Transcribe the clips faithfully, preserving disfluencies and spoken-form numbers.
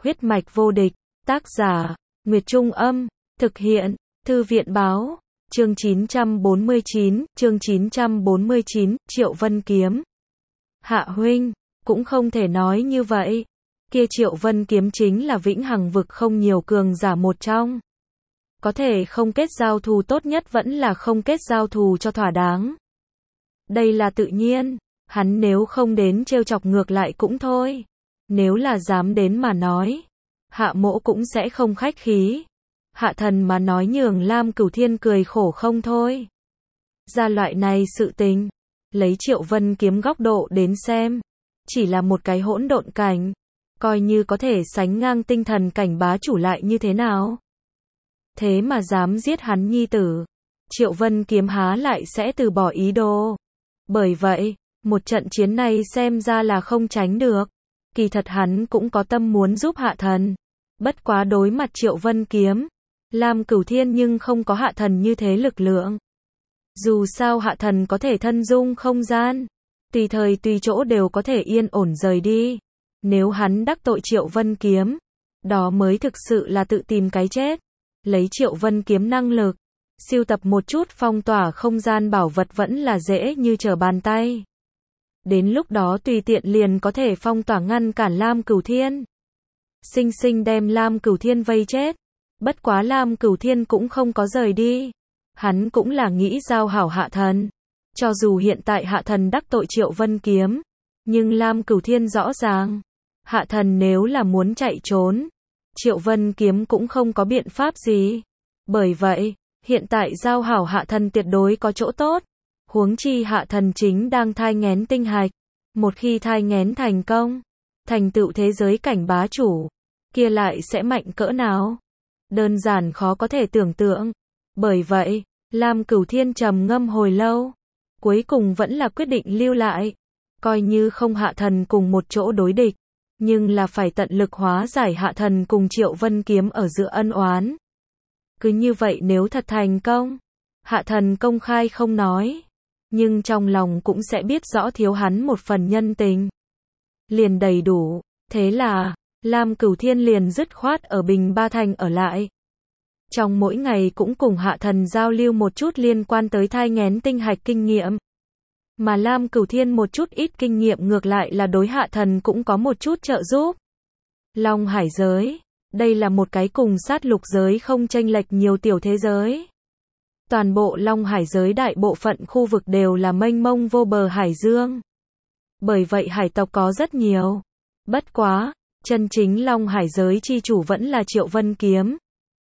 Huyết mạch vô địch, tác giả, Nguyệt Trung Âm, thực hiện, Thư viện Báo, chương chín trăm bốn mươi chín, chương chín trăm bốn mươi chín, Triệu Vân Kiếm. Hạ huynh, cũng không thể nói như vậy. Kia Triệu Vân Kiếm chính là vĩnh hằng vực không nhiều cường giả một trong. Có thể không kết giao thù, tốt nhất vẫn là không kết giao thù cho thỏa đáng. Đây là tự nhiên, hắn nếu không đến trêu chọc ngược lại cũng thôi. Nếu là dám đến mà nói, Hạ mỗ cũng sẽ không khách khí. Hạ thần mà nói nhường Lam Cửu Thiên cười khổ không thôi. Ra loại này sự tình, lấy Triệu Vân Kiếm góc độ đến xem, chỉ là một cái hỗn độn cảnh, coi như có thể sánh ngang tinh thần cảnh bá chủ lại như thế nào. Thế mà dám giết hắn nhi tử, Triệu Vân Kiếm há lại sẽ từ bỏ ý đồ. Bởi vậy, một trận chiến này xem ra là không tránh được. Kỳ thật hắn cũng có tâm muốn giúp Hạ thần. Bất quá đối mặt Triệu Vân Kiếm, Lam Cửu Thiên nhưng không có Hạ thần như thế lực lượng. Dù sao Hạ thần có thể thân dung không gian, tùy thời tùy chỗ đều có thể yên ổn rời đi. Nếu hắn đắc tội Triệu Vân Kiếm, đó mới thực sự là tự tìm cái chết. Lấy Triệu Vân Kiếm năng lực, sưu tập một chút phong tỏa không gian bảo vật vẫn là dễ như trở bàn tay. Đến lúc đó tùy tiện liền có thể phong tỏa ngăn cản Lam Cửu Thiên. Sinh sinh đem Lam Cửu Thiên vây chết. Bất quá Lam Cửu Thiên cũng không có rời đi. Hắn cũng là nghĩ giao hảo Hạ thần. Cho dù hiện tại Hạ thần đắc tội Triệu Vân Kiếm, nhưng Lam Cửu Thiên rõ ràng, Hạ thần nếu là muốn chạy trốn, Triệu Vân Kiếm cũng không có biện pháp gì. Bởi vậy, hiện tại giao hảo Hạ thần tuyệt đối có chỗ tốt. Huống chi Hạ thần chính đang thai nghén tinh hạch. Một khi thai nghén thành công, thành tựu thế giới cảnh bá chủ, kia lại sẽ mạnh cỡ nào? Đơn giản khó có thể tưởng tượng. Bởi vậy, Lam Cửu Thiên trầm ngâm hồi lâu, cuối cùng vẫn là quyết định lưu lại. Coi như không Hạ thần cùng một chỗ đối địch, nhưng là phải tận lực hóa giải Hạ thần cùng Triệu Vân Kiếm ở giữa ân oán. Cứ như vậy nếu thật thành công, Hạ thần công khai không nói, nhưng trong lòng cũng sẽ biết rõ thiếu hắn một phần nhân tình. Liền đầy đủ, thế là, Lam Cửu Thiên liền dứt khoát ở Bình Ba Thành ở lại. Trong mỗi ngày cũng cùng Hạ thần giao lưu một chút liên quan tới thai nghén tinh hạch kinh nghiệm. Mà Lam Cửu Thiên một chút ít kinh nghiệm ngược lại là đối Hạ thần cũng có một chút trợ giúp. Long Hải giới, đây là một cái cùng sát lục giới không chênh lệch nhiều tiểu thế giới. Toàn bộ Long Hải giới đại bộ phận khu vực đều là mênh mông vô bờ hải dương. Bởi vậy hải tộc có rất nhiều. Bất quá, chân chính Long Hải giới chi chủ vẫn là Triệu Vân Kiếm.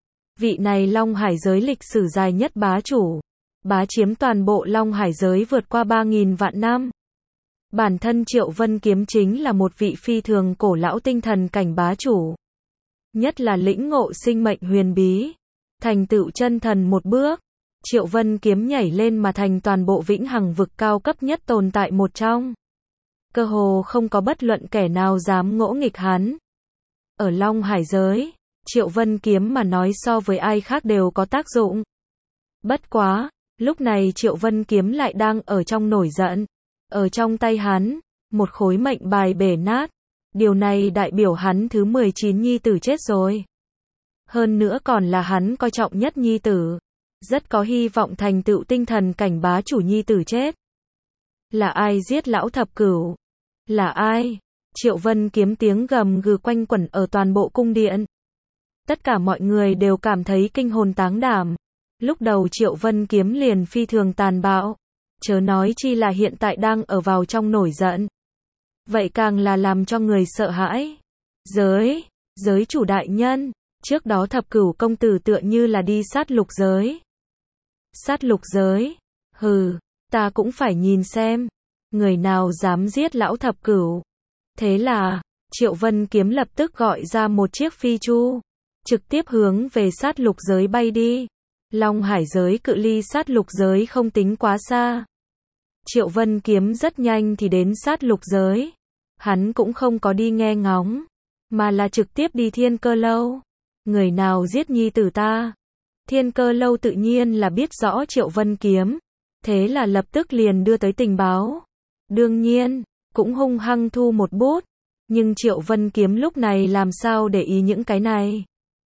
Vị này Long Hải giới lịch sử dài nhất bá chủ, bá chiếm toàn bộ Long Hải giới vượt qua ba nghìn vạn năm. Bản thân Triệu Vân Kiếm chính là một vị phi thường cổ lão tinh thần cảnh bá chủ. Nhất là lĩnh ngộ sinh mệnh huyền bí, thành tựu chân thần một bước. Triệu Vân Kiếm nhảy lên mà thành toàn bộ vĩnh hằng vực cao cấp nhất tồn tại một trong. Cơ hồ không có bất luận kẻ nào dám ngỗ nghịch hắn. Ở Long Hải giới, Triệu Vân Kiếm mà nói so với ai khác đều có tác dụng. Bất quá, lúc này Triệu Vân Kiếm lại đang ở trong nổi giận. Ở trong tay hắn, một khối mệnh bài bể nát. Điều này đại biểu hắn thứ mười chín nhi tử chết rồi. Hơn nữa còn là hắn coi trọng nhất nhi tử. Rất có hy vọng thành tựu tinh thần cảnh bá chủ nhi tử chết. Là ai giết lão thập cửu? Là ai? Triệu Vân Kiếm tiếng gầm gừ quanh quẩn ở toàn bộ cung điện. Tất cả mọi người đều cảm thấy kinh hồn táng đảm. Lúc đầu Triệu Vân Kiếm liền phi thường tàn bạo, chớ nói chi là hiện tại đang ở vào trong nổi giận. Vậy càng là làm cho người sợ hãi. Giới, giới chủ đại nhân, trước đó thập cửu công tử tựa như là đi sát lục giới. Sát lục giới? Hừ, ta cũng phải nhìn xem, người nào dám giết lão thập cửu. Thế là, Triệu Vân Kiếm lập tức gọi ra một chiếc phi chu, trực tiếp hướng về sát lục giới bay đi. Long Hải giới cự ly sát lục giới không tính quá xa. Triệu Vân Kiếm rất nhanh thì đến sát lục giới. Hắn cũng không có đi nghe ngóng, mà là trực tiếp đi Thiên Cơ Lâu. Người nào giết nhi tử ta? Thiên Cơ Lâu tự nhiên là biết rõ Triệu Vân Kiếm, thế là lập tức liền đưa tới tình báo. Đương nhiên, cũng hung hăng thu một bút. Nhưng Triệu Vân Kiếm lúc này làm sao để ý những cái này.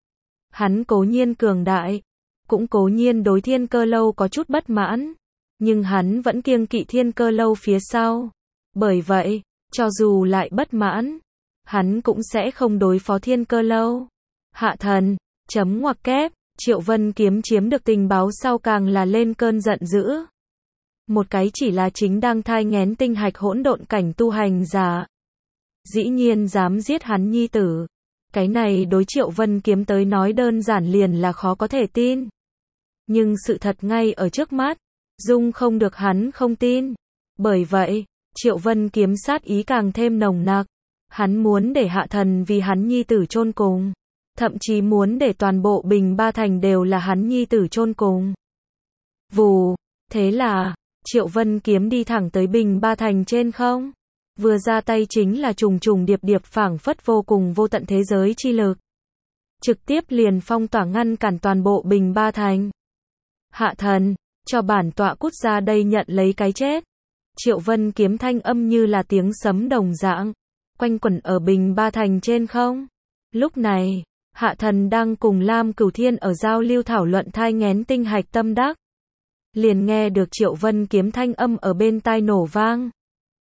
Hắn cố nhiên cường đại, cũng cố nhiên đối Thiên Cơ Lâu có chút bất mãn, nhưng hắn vẫn kiêng kỵ Thiên Cơ Lâu phía sau. Bởi vậy, cho dù lại bất mãn, hắn cũng sẽ không đối phó Thiên Cơ Lâu. Hạ thần, chấm ngoặc kép, Triệu Vân Kiếm chiếm được tình báo sau càng là lên cơn giận dữ. Một cái chỉ là chính đang thai nghén tinh hạch hỗn độn cảnh tu hành giả, dĩ nhiên dám giết hắn nhi tử. Cái này đối Triệu Vân Kiếm tới nói đơn giản liền là khó có thể tin. Nhưng sự thật ngay ở trước mắt, dung không được hắn không tin. Bởi vậy, Triệu Vân Kiếm sát ý càng thêm nồng nặc. Hắn muốn để Hạ thần vì hắn nhi tử chôn cùng. Thậm chí muốn để toàn bộ Bình Ba Thành đều là hắn nhi tử chôn cùng. Vù, thế là, Triệu Vân Kiếm đi thẳng tới Bình Ba Thành trên không. Vừa ra tay chính là trùng trùng điệp điệp phảng phất vô cùng vô tận thế giới chi lực. Trực tiếp liền phong tỏa ngăn cản toàn bộ Bình Ba Thành. Hạ thần, cho bản tọa cút ra đây nhận lấy cái chết. Triệu Vân Kiếm thanh âm như là tiếng sấm đồng dạng, quanh quẩn ở Bình Ba Thành trên không. Lúc này, Hạ thần đang cùng Lam Cửu Thiên ở giao lưu thảo luận thai nghén tinh hạch tâm đắc. Liền nghe được Triệu Vân Kiếm thanh âm ở bên tai nổ vang.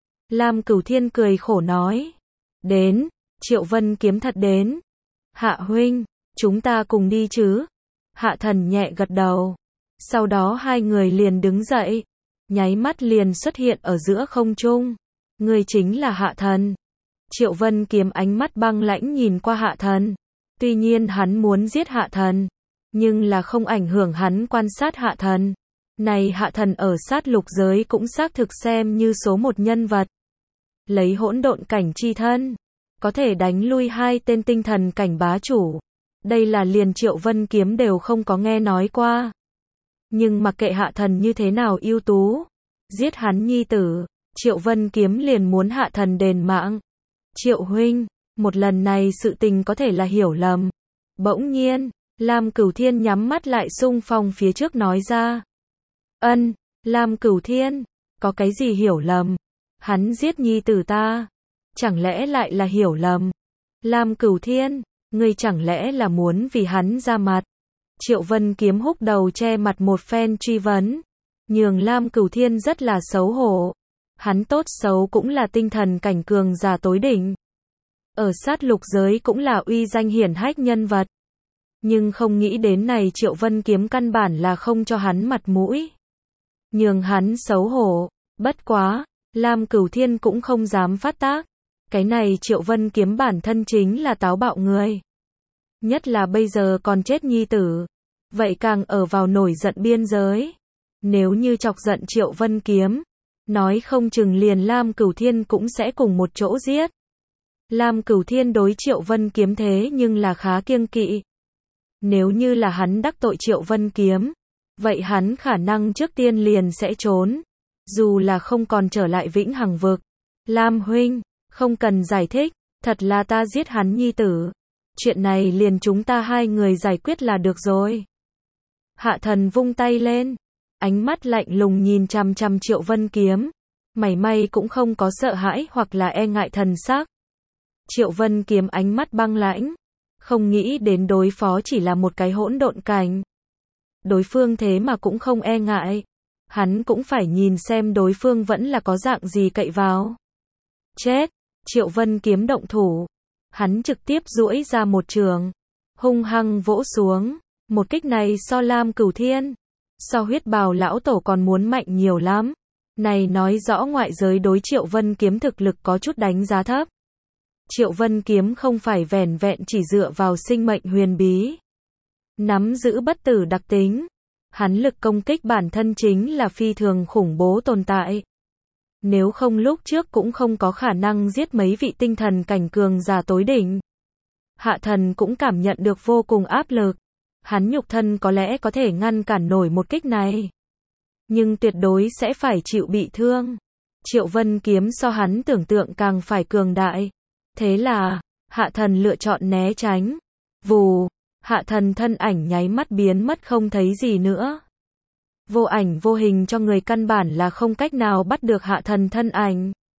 Lam Cửu Thiên cười khổ nói. Đến, Triệu Vân Kiếm thật đến. Hạ huynh, chúng ta cùng đi chứ? Hạ thần nhẹ gật đầu. Sau đó hai người liền đứng dậy, nháy mắt liền xuất hiện ở giữa không trung. Người chính là Hạ thần. Triệu Vân Kiếm ánh mắt băng lãnh nhìn qua Hạ thần. Tuy nhiên hắn muốn giết Hạ thần, nhưng là không ảnh hưởng hắn quan sát Hạ thần. Này Hạ thần ở sát lục giới cũng xác thực xem như số một nhân vật. Lấy hỗn độn cảnh chi thân, có thể đánh lui hai tên tinh thần cảnh bá chủ. Đây là liền Triệu Vân Kiếm đều không có nghe nói qua. Nhưng mặc kệ Hạ thần như thế nào ưu tú, giết hắn nhi tử, Triệu Vân Kiếm liền muốn Hạ thần đền mạng. Triệu huynh, một lần này sự tình có thể là hiểu lầm. Bỗng nhiên, Lam Cửu Thiên nhắm mắt lại xung phong phía trước nói ra. Ân, Lam Cửu Thiên, có cái gì hiểu lầm? Hắn giết nhi tử ta, chẳng lẽ lại là hiểu lầm? Lam Cửu Thiên, ngươi chẳng lẽ là muốn vì hắn ra mặt? Triệu Vân Kiếm húc đầu che mặt một phen truy vấn, nhường Lam Cửu Thiên rất là xấu hổ. Hắn tốt xấu cũng là tinh thần cảnh cường giả tối đỉnh. Ở sát lục giới cũng là uy danh hiển hách nhân vật. Nhưng không nghĩ đến này Triệu Vân Kiếm căn bản là không cho hắn mặt mũi. Nhường hắn xấu hổ, bất quá, Lam Cửu Thiên cũng không dám phát tác. Cái này Triệu Vân Kiếm bản thân chính là táo bạo người. Nhất là bây giờ còn chết nhi tử. Vậy càng ở vào nổi giận biên giới. Nếu như chọc giận Triệu Vân Kiếm, nói không chừng liền Lam Cửu Thiên cũng sẽ cùng một chỗ giết. Lam Cửu Thiên đối Triệu Vân Kiếm thế nhưng là khá kiêng kỵ. Nếu như là hắn đắc tội Triệu Vân Kiếm, vậy hắn khả năng trước tiên liền sẽ trốn. Dù là không còn trở lại vĩnh hằng vực. Lam huynh, không cần giải thích, thật là ta giết hắn nhi tử. Chuyện này liền chúng ta hai người giải quyết là được rồi. Hạ thần vung tay lên, ánh mắt lạnh lùng nhìn chằm chằm Triệu Vân Kiếm, mảy may cũng không có sợ hãi hoặc là e ngại thần sắc. Triệu Vân Kiếm ánh mắt băng lãnh, không nghĩ đến đối phó chỉ là một cái hỗn độn cảnh. Đối phương thế mà cũng không e ngại, hắn cũng phải nhìn xem đối phương vẫn là có dạng gì cậy vào. Chết, Triệu Vân Kiếm động thủ, hắn trực tiếp duỗi ra một trường, hung hăng vỗ xuống, một kích này so Lam Cửu Thiên, so huyết bào lão tổ còn muốn mạnh nhiều lắm. Này nói rõ ngoại giới đối Triệu Vân Kiếm thực lực có chút đánh giá thấp. Triệu Vân Kiếm không phải vẻn vẹn chỉ dựa vào sinh mệnh huyền bí, nắm giữ bất tử đặc tính. Hắn lực công kích bản thân chính là phi thường khủng bố tồn tại. Nếu không lúc trước cũng không có khả năng giết mấy vị tinh thần cảnh cường giả tối đỉnh. Hạ thần cũng cảm nhận được vô cùng áp lực. Hắn nhục thân có lẽ có thể ngăn cản nổi một kích này, nhưng tuyệt đối sẽ phải chịu bị thương. Triệu Vân Kiếm so hắn tưởng tượng càng phải cường đại. Thế là, Hạ thần lựa chọn né tránh. Vù, Hạ thần thân ảnh nháy mắt biến mất không thấy gì nữa. Vô ảnh vô hình cho người căn bản là không cách nào bắt được Hạ thần thân ảnh.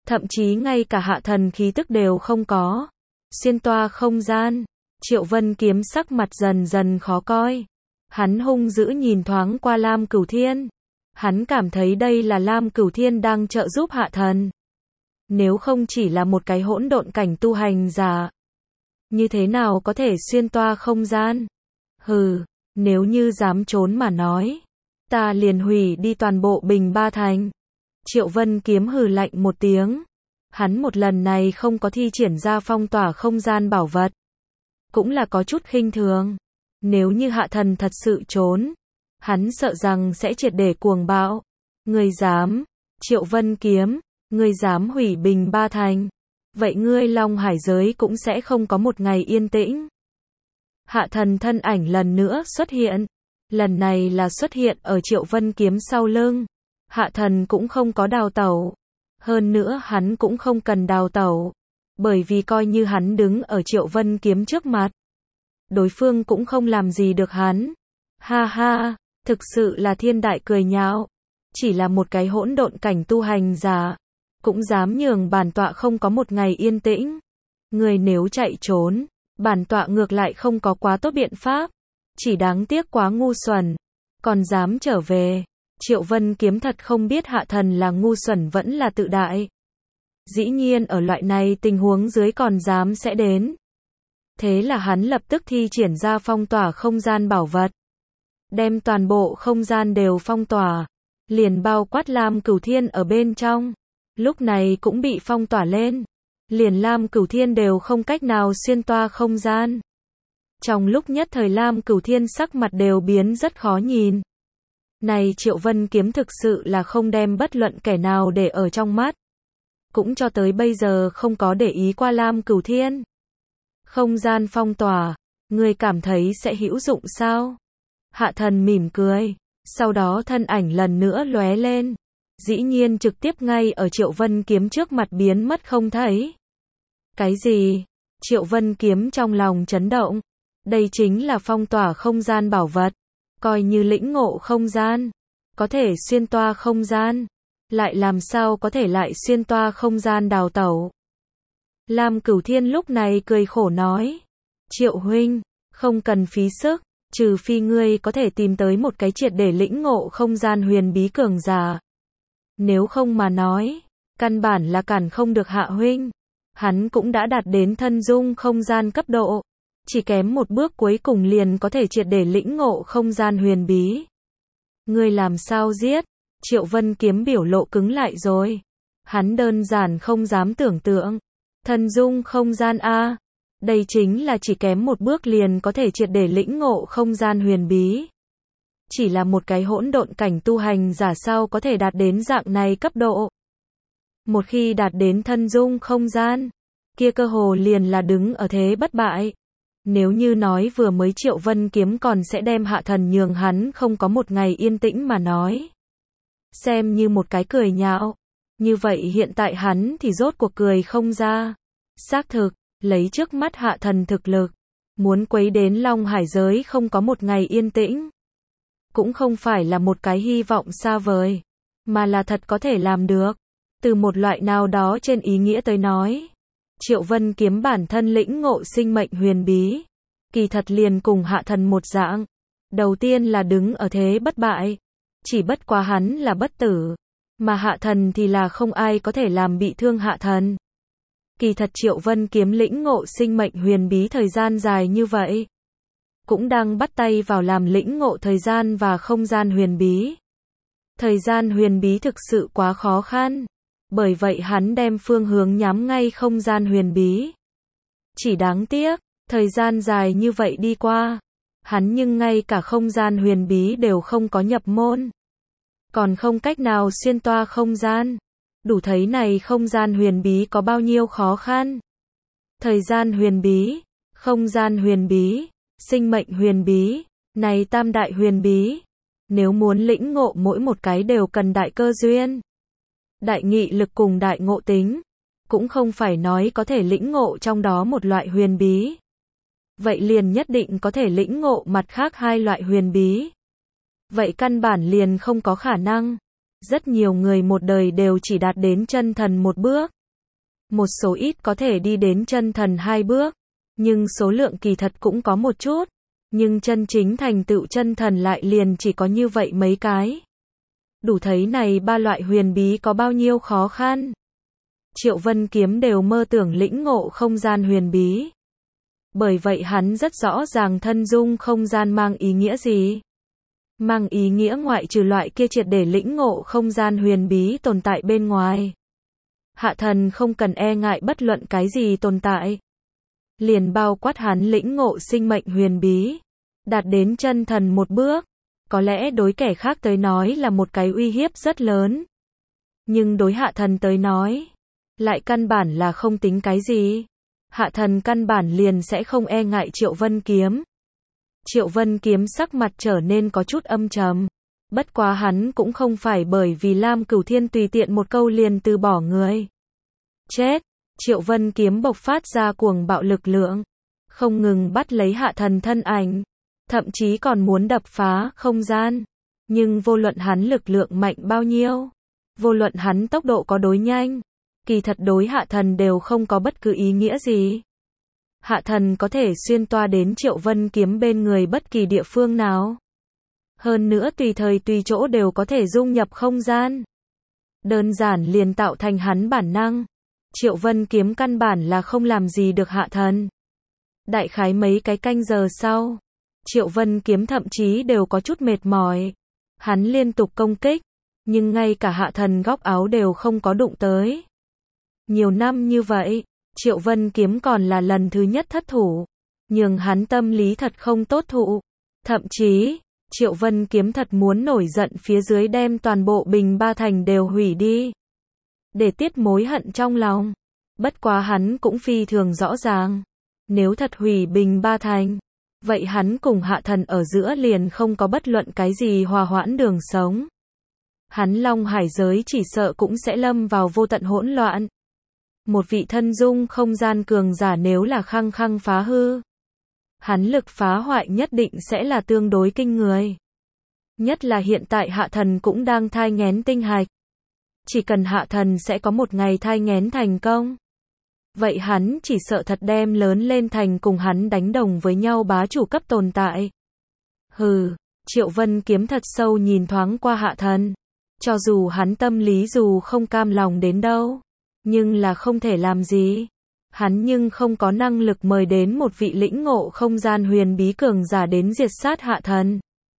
thậm chí ngay cả hạ thần khí tức đều không có. Xuyên toa không gian, Triệu Vân Kiếm sắc mặt dần dần khó coi. Hắn hung dữ nhìn thoáng qua Lam Cửu Thiên. Hắn cảm thấy đây là Lam Cửu Thiên đang trợ giúp hạ thần. Nếu không chỉ là một cái hỗn độn cảnh tu hành giả, như thế nào có thể xuyên toa không gian? Hừ, nếu như dám trốn mà nói, ta liền hủy đi toàn bộ Bình Ba Thành. Triệu Vân Kiếm hừ lạnh một tiếng. Hắn một lần này không có thi triển ra phong tỏa không gian bảo vật. Cũng là có chút khinh thường. Nếu như hạ thần thật sự trốn, hắn sợ rằng sẽ triệt để cuồng bạo. Ngươi dám, Triệu Vân Kiếm, ngươi dám hủy Bình Ba Thành. Vậy ngươi Long Hải giới cũng sẽ không có một ngày yên tĩnh. Hạ thần thân ảnh lần nữa xuất hiện. Lần này là xuất hiện ở Triệu Vân Kiếm sau lưng. Hạ thần cũng không có đào tẩu. Hơn nữa hắn cũng không cần đào tẩu. Bởi vì coi như hắn đứng ở Triệu Vân Kiếm trước mặt, đối phương cũng không làm gì được hắn. Ha ha, thực sự là thiên đại cười nhạo. Chỉ là một cái hỗn độn cảnh tu hành giả, cũng dám nhường bản tọa không có một ngày yên tĩnh. Người nếu chạy trốn, bản tọa ngược lại không có quá tốt biện pháp. Chỉ đáng tiếc quá ngu xuẩn. Còn dám trở về. Triệu Vân Kiếm thật không biết hạ thần là ngu xuẩn vẫn là tự đại. Dĩ nhiên ở loại này tình huống dưới còn dám sẽ đến. Thế là hắn lập tức thi triển ra phong tỏa không gian bảo vật. Đem toàn bộ không gian đều phong tỏa. Liền bao quát Lam Cửu Thiên ở bên trong. Lúc này cũng bị phong tỏa lên. Liền Lam Cửu Thiên đều không cách nào xuyên toa không gian. Trong lúc nhất thời Lam Cửu Thiên sắc mặt đều biến rất khó nhìn. Này Triệu Vân Kiếm thực sự là không đem bất luận kẻ nào để ở trong mắt. Cũng cho tới bây giờ không có để ý qua Lam Cửu Thiên. Không gian phong tỏa, ngươi cảm thấy sẽ hữu dụng sao? Hạ thần mỉm cười, sau đó thân ảnh lần nữa lóe lên. Dĩ nhiên trực tiếp ngay ở Triệu Vân Kiếm trước mặt biến mất không thấy. Cái gì? Triệu Vân Kiếm trong lòng chấn động. Đây chính là phong tỏa không gian bảo vật. Coi như lĩnh ngộ không gian, có thể xuyên toa không gian, lại làm sao có thể lại xuyên toa không gian đào tẩu. Lam Cửu Thiên lúc này cười khổ nói, Triệu huynh, không cần phí sức, trừ phi ngươi có thể tìm tới một cái triệt để lĩnh ngộ không gian huyền bí cường giả. Nếu không mà nói, căn bản là cản không được hạ huynh. Hắn cũng đã đạt đến thân dung không gian cấp độ. Chỉ kém một bước cuối cùng liền có thể triệt để lĩnh ngộ không gian huyền bí. Ngươi làm sao giết? Triệu Vân Kiếm biểu lộ cứng lại rồi. Hắn đơn giản không dám tưởng tượng. Thân dung không gian A. Đây chính là chỉ kém một bước liền có thể triệt để lĩnh ngộ không gian huyền bí. Chỉ là một cái hỗn độn cảnh tu hành giả sao có thể đạt đến dạng này cấp độ. Một khi đạt đến thân dung không gian, kia cơ hồ liền là đứng ở thế bất bại. Nếu như nói vừa mới Triệu Vân Kiếm còn sẽ đem hạ thần nhường hắn không có một ngày yên tĩnh mà nói. Xem như một cái cười nhạo. Như vậy hiện tại hắn thì rốt cuộc cười không ra. Xác thực, lấy trước mắt hạ thần thực lực. Muốn quấy đến Long Hải giới không có một ngày yên tĩnh. Cũng không phải là một cái hy vọng xa vời. Mà là thật có thể làm được. Từ một loại nào đó trên ý nghĩa tới nói. Triệu Vân Kiếm bản thân lĩnh ngộ sinh mệnh huyền bí. Kỳ thật liền cùng hạ thần một dạng. Đầu tiên là đứng ở thế bất bại. Chỉ bất quá hắn là bất tử. Mà hạ thần thì là không ai có thể làm bị thương hạ thần. Kỳ thật Triệu Vân Kiếm lĩnh ngộ sinh mệnh huyền bí thời gian dài như vậy. Cũng đang bắt tay vào làm lĩnh ngộ thời gian và không gian huyền bí. Thời gian huyền bí thực sự quá khó khăn. Bởi vậy hắn đem phương hướng nhắm ngay không gian huyền bí. Chỉ đáng tiếc, thời gian dài như vậy đi qua, hắn nhưng ngay cả không gian huyền bí đều không có nhập môn. Còn không cách nào xuyên toa không gian. Đủ thấy này không gian huyền bí có bao nhiêu khó khăn. Thời gian huyền bí, không gian huyền bí, sinh mệnh huyền bí, này tam đại huyền bí. Nếu muốn lĩnh ngộ mỗi một cái đều cần đại cơ duyên. Đại nghị lực cùng đại ngộ tính, cũng không phải nói có thể lĩnh ngộ trong đó một loại huyền bí. Vậy liền nhất định có thể lĩnh ngộ mặt khác hai loại huyền bí. Vậy căn bản liền không có khả năng. Rất nhiều người một đời đều chỉ đạt đến chân thần một bước. Một số ít có thể đi đến chân thần hai bước, nhưng số lượng kỳ thật cũng có một chút, nhưng chân chính thành tựu chân thần lại liền chỉ có như vậy mấy cái. Đủ thấy này ba loại huyền bí có bao nhiêu khó khăn. Triệu Vân Kiếm đều mơ tưởng lĩnh ngộ không gian huyền bí. Bởi vậy hắn rất rõ ràng thân dung không gian mang ý nghĩa gì. Mang ý nghĩa ngoại trừ loại kia triệt để lĩnh ngộ không gian huyền bí tồn tại bên ngoài. Hạ thần không cần e ngại bất luận cái gì tồn tại. Liền bao quát hắn lĩnh ngộ sinh mệnh huyền bí. Đạt đến chân thần một bước. Có lẽ đối kẻ khác tới nói là một cái uy hiếp rất lớn. Nhưng đối hạ thần tới nói, lại căn bản là không tính cái gì. Hạ thần căn bản liền sẽ không e ngại Triệu Vân Kiếm. Triệu Vân Kiếm sắc mặt trở nên có chút âm trầm. Bất quá hắn cũng không phải bởi vì Lam Cửu Thiên tùy tiện một câu liền từ bỏ người. Chết! Triệu Vân Kiếm bộc phát ra cuồng bạo lực lượng. Không ngừng bắt lấy hạ thần thân ảnh. Thậm chí còn muốn đập phá không gian. Nhưng vô luận hắn lực lượng mạnh bao nhiêu, vô luận hắn tốc độ có đối nhanh, kỳ thật đối hạ thần đều không có bất cứ ý nghĩa gì. Hạ thần có thể xuyên toa đến Triệu Vân Kiếm bên người bất kỳ địa phương nào. Hơn nữa tùy thời tùy chỗ đều có thể dung nhập không gian. Đơn giản liền tạo thành hắn bản năng. Triệu Vân Kiếm căn bản là không làm gì được hạ thần. Đại khái mấy cái canh giờ sau, Triệu Vân Kiếm thậm chí đều có chút mệt mỏi. Hắn liên tục công kích, nhưng ngay cả hạ thần góc áo đều không có đụng tới. Nhiều năm như vậy, Triệu Vân Kiếm còn là lần thứ nhất thất thủ, nhưng hắn tâm lý thật không tốt thụ. Thậm chí, Triệu Vân Kiếm thật muốn nổi giận phía dưới đem toàn bộ Bình Ba Thành đều hủy đi, để tiết mối hận trong lòng. Bất quá hắn cũng phi thường rõ ràng, nếu thật hủy Bình Ba Thành, vậy hắn cùng hạ thần ở giữa liền không có bất luận cái gì hòa hoãn đường sống. Hắn Long Hải giới chỉ sợ cũng sẽ lâm vào vô tận hỗn loạn. Một vị thân dung không gian cường giả nếu là khăng khăng phá hư, hắn lực phá hoại nhất định sẽ là tương đối kinh người. Nhất là hiện tại hạ thần cũng đang thai nghén tinh hạch. Chỉ cần hạ thần sẽ có một ngày thai nghén thành công, vậy hắn chỉ sợ thật đem lớn lên thành cùng hắn đánh đồng với nhau bá chủ cấp tồn tại. Hừ, Triệu Vân Kiếm thật sâu nhìn thoáng qua hạ thần. Cho dù hắn tâm lý dù không cam lòng đến đâu, nhưng là không thể làm gì. Hắn nhưng không có năng lực mời đến một vị lĩnh ngộ không gian huyền bí cường giả đến diệt sát hạ thần.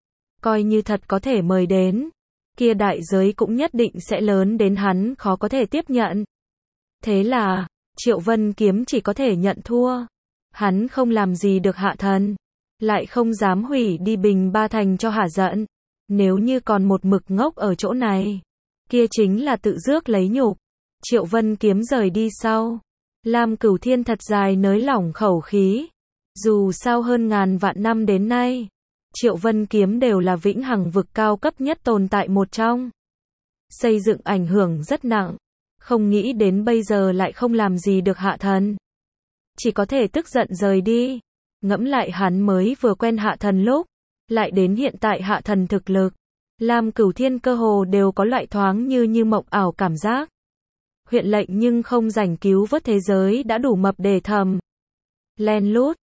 Coi như thật có thể mời đến, kia đại giới cũng nhất định sẽ lớn đến hắn khó có thể tiếp nhận. Thế là, Triệu Vân Kiếm chỉ có thể nhận thua. Hắn không làm gì được hạ thần, lại không dám hủy đi Bình Ba Thành cho hả giận. Nếu như còn một mực ngốc ở chỗ này, kia chính là tự rước lấy nhục. Triệu Vân Kiếm rời đi sau, Lam Cửu Thiên thật dài nới lỏng khẩu khí. Dù sao hơn ngàn vạn năm đến nay, Triệu Vân Kiếm đều là vĩnh hằng vực cao cấp nhất tồn tại một trong. Xây dựng ảnh hưởng rất nặng, không nghĩ đến bây giờ lại không làm gì được hạ thần. Chỉ có thể tức giận rời đi. Ngẫm lại hắn mới vừa quen hạ thần lúc, lại đến hiện tại hạ thần thực lực, Lam Cửu Thiên cơ hồ đều có loại thoáng như như mộng ảo cảm giác. Huyện lệnh nhưng không rảnh cứu vớt thế giới đã đủ mập để thầm. Len lút,